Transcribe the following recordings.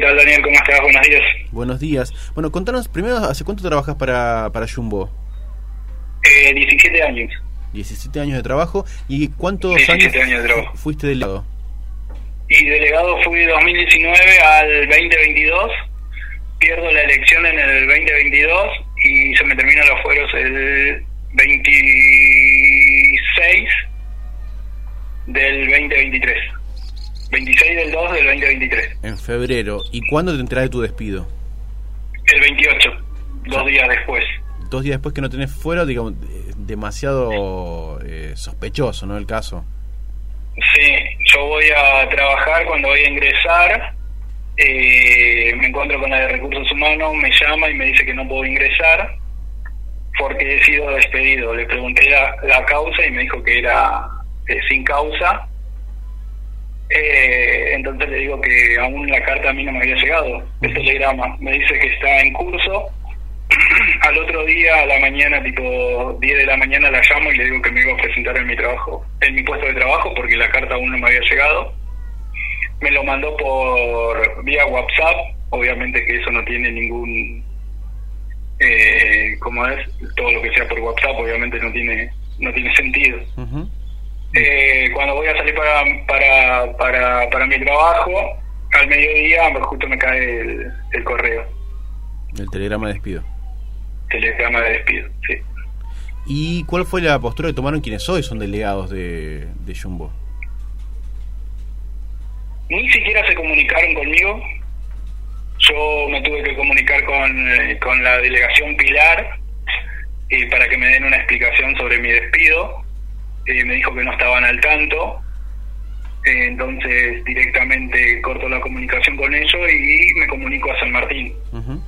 tal, Daniel? ¿Cómo estás? Buenos días. Buenos días. Bueno, contanos primero, ¿hace cuánto trabajas para Jumbo? 17 años. 17 años de trabajo. ¿Y cuántos 17 años de trabajo. fuiste delegado? Y delegado fui 2019 al 2022. Pierdo la elección en el 2022 y se me terminan los fueros el 26 del 2023. 26 del 2 del 2023. En febrero. ¿Y cuándo te enterás de tu despido? El 28, 2 días después. 2 días después que no tenés fuero, digamos, demasiado sospechoso, ¿no? El caso. Sí, yo voy a trabajar cuando voy a ingresar. Me encuentro con la de Recursos Humanos, me llama y me dice que no puedo ingresar porque he sido despedido. Le pregunté la causa y me dijo que era sin causa. Entonces le digo que aún la carta a mí no me había llegado, el telegrama. Me dice que está en curso. Al otro día, a la mañana, tipo 10 de la mañana, la llamo y le digo que me iba a presentar en mi puesto de trabajo, porque la carta aún no me había llegado. Me lo mandó por vía WhatsApp. Obviamente que eso no tiene ningún... ¿cómo es? Todo lo que sea por WhatsApp obviamente no tiene sentido. Uh-huh. Cuando voy a salir para mi trabajo, al mediodía justo me cae el correo. El telegrama de despido. Telegrama de despido, sí. ¿Y cuál fue la postura que tomaron quienes hoy son delegados de Jumbo? Ni siquiera se comunicaron conmigo. Yo me tuve que comunicar con la delegación Pilar para que me den una explicación sobre mi despido. Me dijo que no estaban al tanto. Entonces directamente corto la comunicación con ellos y me comunico a San Martín. Uh-huh.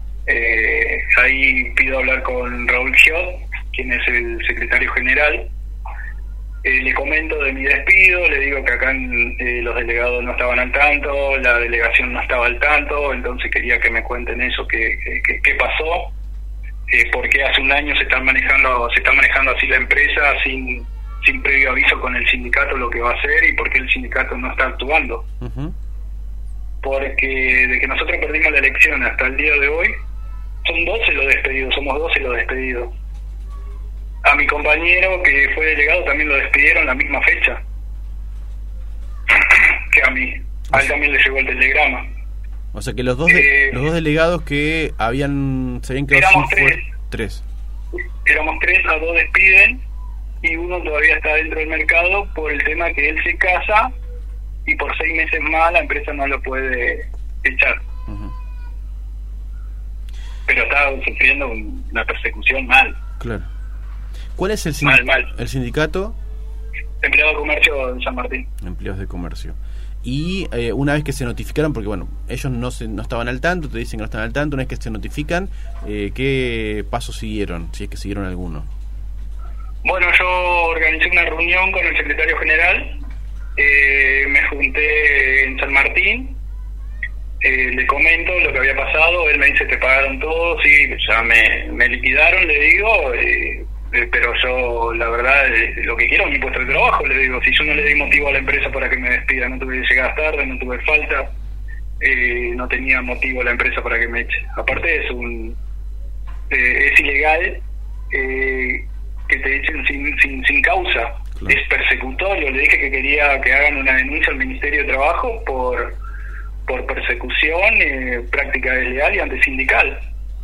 Ahí pido hablar con Raúl Giot, quien es el secretario general. Le comento de mi despido, le digo que acá los delegados no estaban al tanto, la delegación no estaba al tanto, entonces quería que me cuenten eso, qué pasó, por qué hace un año se está manejando así la empresa sin previo aviso con el sindicato lo que va a hacer y por qué el sindicato no está actuando. Uh-huh. Porque de que nosotros perdimos la elección hasta el día de hoy, somos 12 los despedidos. A mi compañero que fue delegado también lo despidieron la misma fecha que a mí. A él también le llegó el telegrama. O sea que los dos delegados que se habían quedado éramos sin tres. Éramos 3, a 2 despiden y uno todavía está dentro del mercado por el tema que él se casa y por 6 meses más la empresa no lo puede echar. Uh-huh. Pero está sufriendo una persecución mal. Claro. ¿Cuál es el sindicato? Empleados de Comercio de San Martín. Empleados de Comercio. Y una vez que se notificaron, porque bueno, ellos no estaban al tanto, te dicen que no están al tanto, una vez que se notifican, ¿qué pasos siguieron? Si es que siguieron alguno. Bueno, yo organicé una reunión con el secretario general, me junté en San Martín, le comento lo que había pasado, él me dice te pagaron todo, sí, ya me liquidaron, le digo, pero yo la verdad lo que quiero es mi puesto de trabajo, le digo, si yo no le di motivo a la empresa para que me despida, no tuve llegadas tarde, no tuve falta, no tenía motivo la empresa para que me eche. Aparte es ilegal que te echen sin causa. Claro. Es persecutorio. Le dije que quería que hagan una denuncia al Ministerio de Trabajo por persecución, práctica desleal y antisindical.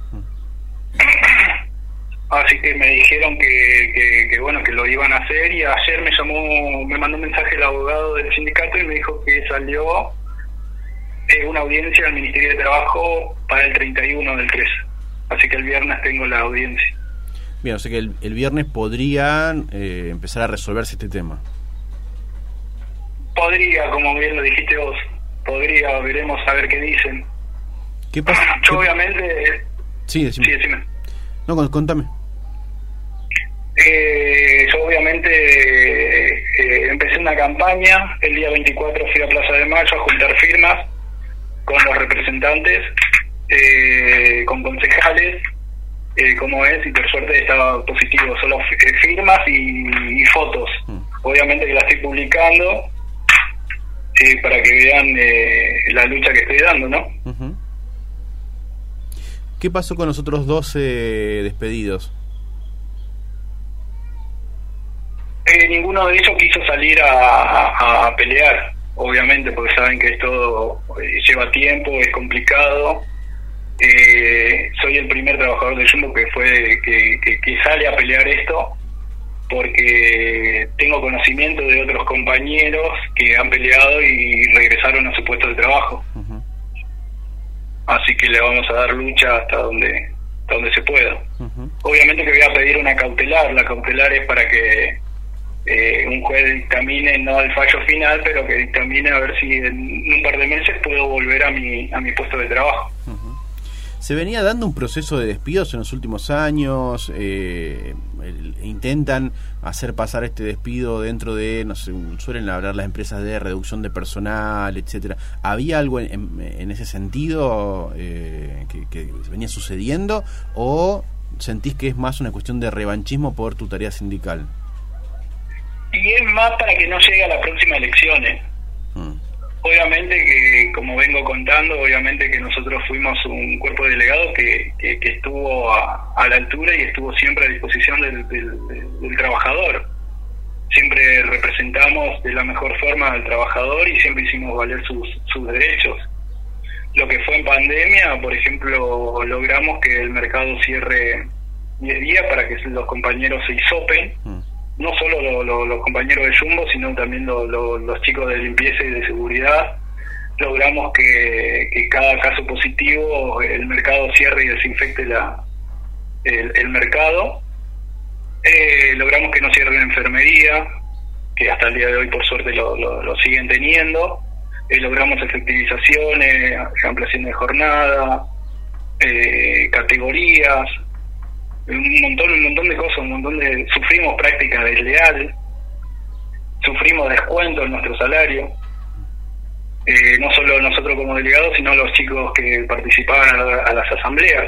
Así que me dijeron que bueno, que lo iban a hacer, y ayer me mandó un mensaje el abogado del sindicato y me dijo que salió una audiencia al Ministerio de Trabajo para el 31 del 3. Así que el viernes tengo la audiencia. Bien, o sea que el viernes podrían empezar a resolverse este tema. Podría, como bien lo dijiste vos, veremos a ver qué dicen. ¿Qué pasa? Yo obviamente... Sí, decime. No, contame. Yo obviamente empecé una campaña, el día 24 fui a Plaza de Mayo a juntar firmas con los representantes, con concejales, como es, y por suerte estaba positivo, solo firmas y fotos. Obviamente que la estoy publicando, para que vean la lucha que estoy dando, ¿no? Uh-huh. ¿Qué pasó con los otros 12 despedidos? Ninguno de ellos quiso salir a pelear, obviamente, porque saben que esto lleva tiempo, es complicado. Soy el primer trabajador de Jumbo que sale a pelear esto, porque tengo conocimiento de otros compañeros que han peleado y regresaron a su puesto de trabajo. Uh-huh. Así que le vamos a dar lucha hasta donde se pueda. Uh-huh. Obviamente que voy a pedir una cautelar. La cautelar es para que un juez dictamine, no al fallo final, pero que dictamine a ver si en un par de meses puedo volver a mi puesto de trabajo. Uh-huh. ¿Se venía dando un proceso de despidos en los últimos años? ¿Intentan hacer pasar este despido dentro de, no sé, suelen hablar las empresas de reducción de personal, etcétera? ¿Había algo en ese sentido que venía sucediendo, o sentís que es más una cuestión de revanchismo por tu tarea sindical? Y es más para que no llegue a las próximas elecciones. Obviamente que, como vengo contando, obviamente que nosotros fuimos un cuerpo de delegados que estuvo a la altura y estuvo siempre a disposición del trabajador. Siempre representamos de la mejor forma al trabajador y siempre hicimos valer sus derechos. Lo que fue en pandemia, por ejemplo, logramos que el mercado cierre 10 días para que los compañeros se hisopen. No solo los compañeros de Jumbo, sino también los chicos de limpieza y de seguridad. Logramos que cada caso positivo el mercado cierre y desinfecte el mercado. Logramos que no cierre la enfermería, que hasta el día de hoy por suerte lo siguen teniendo. Logramos efectivizaciones, ampliación de jornada, categorías, un montón de cosas, sufrimos prácticas desleales, sufrimos descuentos en nuestro salario, no solo nosotros como delegados, sino los chicos que participaban a las asambleas.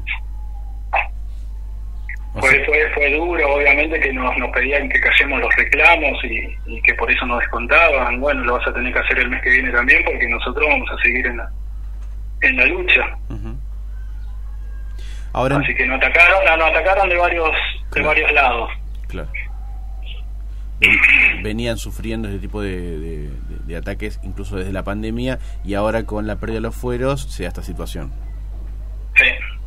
Fue duro, obviamente, que nos pedían que callemos los reclamos y que por eso nos descontaban. Bueno, lo vas a tener que hacer el mes que viene también, porque nosotros vamos a seguir en la lucha. Uh-huh. Ahora, así que nos atacaron de varios lados. Claro. Venían sufriendo este tipo de ataques incluso desde la pandemia, y ahora con la pérdida de los fueros se da esta situación. Sí.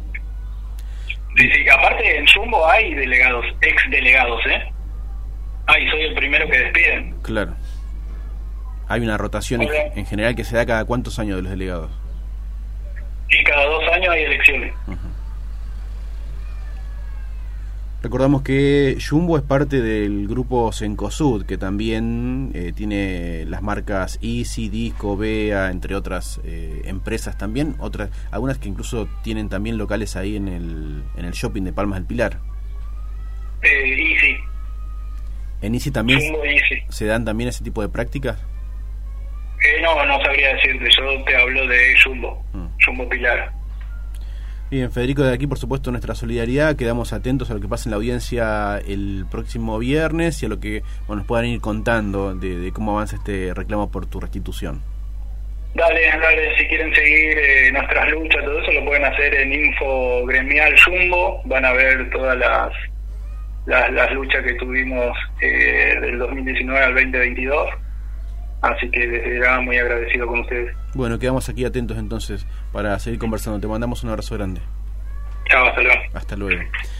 Sí, aparte en Jumbo hay delegados, ex delegados, soy el primero que despiden. Claro. Hay una rotación en general que se da cada cuántos años de los delegados. Y cada 2 años hay elecciones. Uh-huh. Recordamos que Jumbo es parte del grupo Cencosud, que también tiene las marcas Easy, Disco, Bea, entre otras empresas también, algunas que incluso tienen también locales ahí en el shopping de Palmas del Pilar. Easy. ¿En Easy también Easy se dan también ese tipo de prácticas? No sabría decirte, yo te hablo de Jumbo, Jumbo Pilar. Bien, Federico, de aquí por supuesto nuestra solidaridad, quedamos atentos a lo que pasa en la audiencia el próximo viernes y a lo que nos puedan ir contando de cómo avanza este reclamo por tu restitución. Dale, si quieren seguir nuestras luchas, todo eso lo pueden hacer en Info Gremial Jumbo, van a ver todas las luchas que tuvimos del 2019 al 2022. Así que desde ya muy agradecido con ustedes. Bueno, quedamos aquí atentos entonces para seguir conversando. Te mandamos un abrazo grande. Chao, hasta luego. Hasta luego.